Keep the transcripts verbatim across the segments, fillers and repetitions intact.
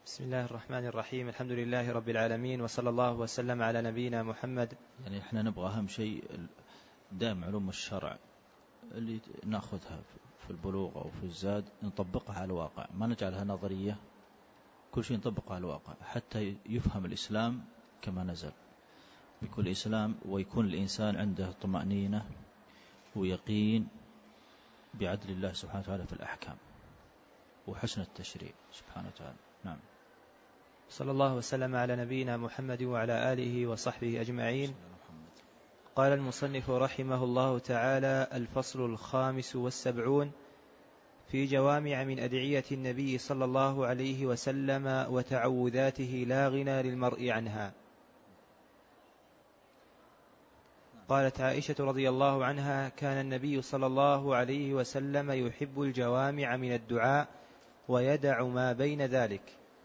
بسم الله الرحمن الرحيم. الحمد لله رب العالمين، وصلى الله وسلم على نبينا محمد. يعني احنا نبغى أهم شيء دائم علوم الشرع اللي نأخذها في البلوغ أو في الزاد نطبقها على الواقع، ما نجعلها نظرية، كل شيء نطبقها على الواقع حتى يفهم الإسلام كما نزل بكل إسلام، ويكون الإنسان عنده طمأنينة ويقين بعدل الله سبحانه وتعالى في الأحكام وحسن التشريع سبحانه وتعالى. نعم. صلى الله وسلم على نبينا محمد وعلى آله وصحبه أجمعين. قال المصنف رحمه الله تعالى: الفصل الخامس والسبعون في جوامع من أدعية النبي صلى الله عليه وسلم وتعوذاته لا غنى للمرء عنها. قالت عائشة رضي الله عنها: كان النبي صلى الله عليه وسلم يحب الجوامع من الدعاء ويدع ما بين ذلك.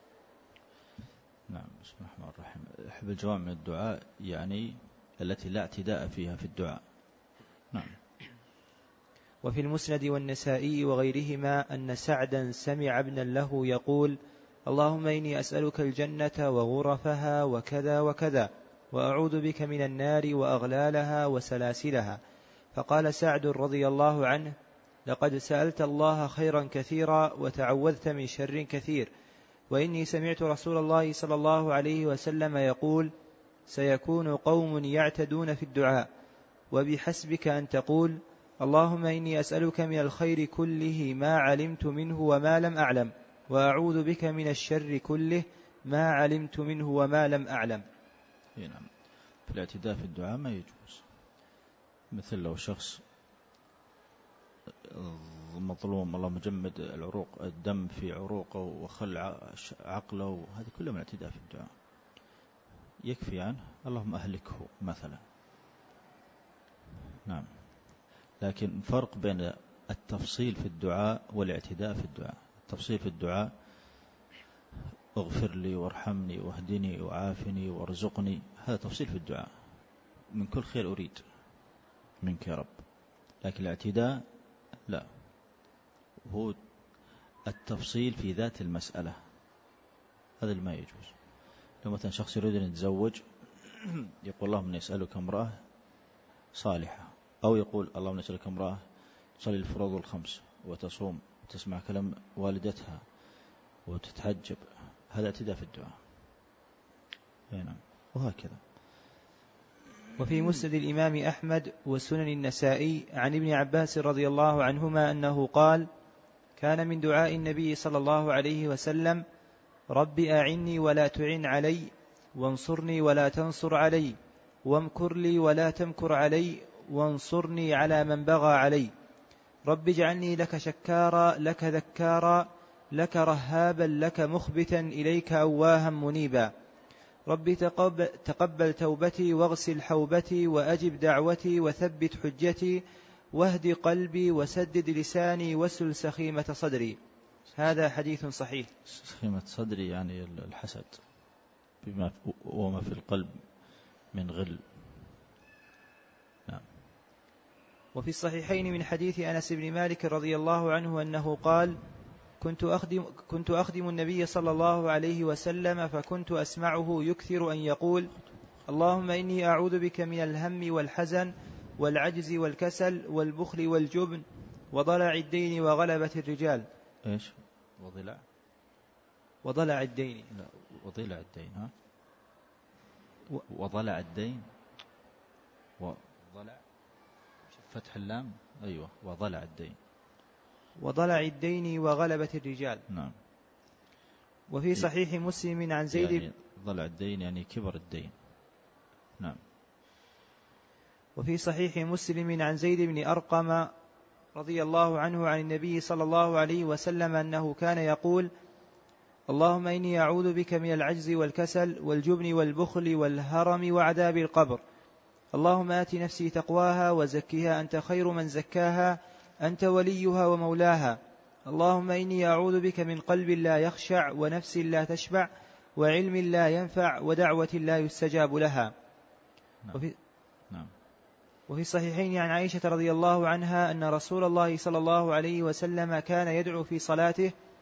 نعم. بسم الله الرحمن الرحيم. يحب الجوامع من الدعاء يعني التي لا اعتداء فيها في الدعاء. نعم. وفي المسند والنسائي وغيرهما أن سعدا سمع ابنا له يقول: اللهم إني أسألك الجنة وغرفها وكذا وكذا، وأعوذ بك من النار وأغلالها وسلاسلها. فقال سعد رضي الله عنه: لقد سألت الله خيرا كثيرا وتعوذت من شر كثير، وإني سمعت رسول الله صلى الله عليه وسلم يقول: سيكون قوم يعتدون في الدعاء، وبحسبك أن تقول: اللهم إني أسألك من الخير كله ما علمت منه وما لم أعلم، وأعوذ بك من الشر كله ما علمت منه وما لم أعلم. نعم. في الاعتداء في الدعاء ما يجوز، مثل لو شخص مظلوم الله مجمد العروق الدم في عروقه وخلع عقله، هذا كله من الاعتداء في الدعاء، يكفي عنه اللهم أهلكه مثلا. نعم. لكن فرق بين التفصيل في الدعاء والاعتداء في الدعاء. التفصيل في الدعاء اغفر لي وارحمني واهدني وعافني وارزقني، هذا تفصيل في الدعاء، من كل خير أريد منك يا رب. لكن الاعتداء لا، هو التفصيل في ذات المسألة، هذا اللي ما يجوز. لو مثلا شخص يريد أن يتزوج يقول اللهم نسألك امرأة صالحة، أو يقول اللهم نسألك امرأة تصلي الفروض الخمس وتصوم وتسمع كلام والدتها وتتحجب، هذا اعتداء في الدعاء. نعم. وهكذا. وفي مسند الإمام أحمد وسنن النسائي عن ابن عباس رضي الله عنهما أنه قال: كان من دعاء النبي صلى الله عليه وسلم: رب أعني ولا تعن علي، وانصرني ولا تنصر علي، وامكر لي ولا تمكر علي، وانصرني على من بغى علي، رب اجعلني لك شكارا لك ذكارا لك رهابا لك مخبتا إليك أواها منيبا، رب تقبل, تقبل توبتي واغسل حوبتي وأجب دعوتي وثبت حجتي واهد قلبي وسدد لساني واسل سخيمة صدري. هذا حديث صحيح. سخيمة صدري يعني الحسد بما وما في القلب من غل. نعم. وفي الصحيحين من حديث أنس بن مالك رضي الله عنه أنه قال: كنت أخدم, كنت أخدم النبي صلى الله عليه وسلم، فكنت أسمعه يكثر أن يقول: اللهم إني أعوذ بك من الهم والحزن والعجز والكسل والبخل والجبن وضلع الدين وغلبة الرجال. إيش؟ وضلع وضلع الدين. لا، وضلع الدين. ها و... وضلع الدين وضلع فتح اللام. أيوة. وضلع الدين. وضلع الدين وغلبة الرجال. نعم. وفي صحيح مسلم عن زيد يعني ضلع الدين يعني كبر الدين. نعم. وفي صحيح مسلم عن زيد بن أرقم رضي الله عنه عن النبي صلى الله عليه وسلم أنه كان يقول: اللهم إني أعوذ بك من العجز والكسل والجبن والبخل والهرم وعذاب القبر، اللهم آت نفسي تقواها وزكها أنت خير من زكاها أنت وليها ومولاها، اللهم إني أعوذ بك من قلب لا يخشع ونفس لا تشبع وعلم لا ينفع ودعوة لا يستجاب لها. نعم. وفي, نعم. وفي الصحيحين عن عائشة رضي الله عنها أن رسول الله صلى الله عليه وسلم كان يدعو في صلاته: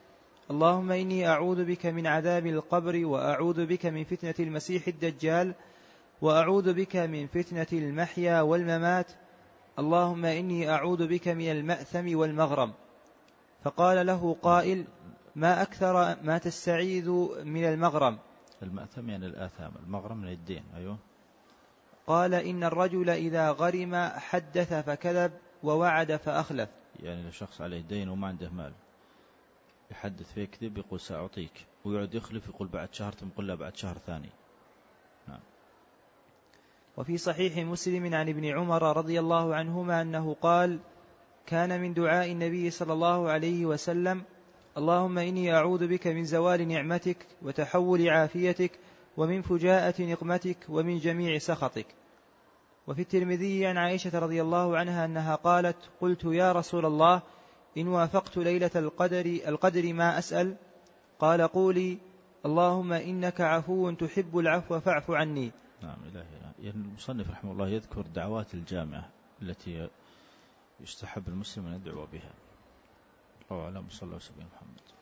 اللهم إني أعوذ بك من عذاب القبر وأعوذ بك من فتنة المسيح الدجال وأعوذ بك من فتنة المحيا والممات اللهم إني أعوذ بك من المأثم والمغرم. فقال له قائل: ما أكثر ما تستعيذ من المغرم؟ المأثم يعني الآثام، المغرم من الدين. أيوه. قال: إن الرجل إذا غرم حدث فكذب ووعد فأخلف. يعني لو شخص عليه دين وما عنده مال يحدث فيه كذب، يقول سأعطيك، ويقعد يخلف، يقول بعد شهر، تقول له بعد شهر ثاني. نعم. وفي صحيح مسلم عن ابن عمر رضي الله عنهما أنه قال: كان من دعاء النبي صلى الله عليه وسلم: اللهم إني أعوذ بك من زوال نعمتك وتحول عافيتك ومن فجاءة نقمتك ومن جميع سخطك. وفي الترمذي عن عائشة رضي الله عنها أنها قالت: قلت يا رسول الله إن وافقت ليلة القدر, القدر ما أسأل؟ قال: قولي اللهم إنك عفو تحب العفو فاعف عني. نعم إلهي. يعني المصنف رحمه الله يذكر دعوات الجامعة التي يستحب المسلم أن يدعو بها. الله أعلم. صلى الله عليه وسلم محمد.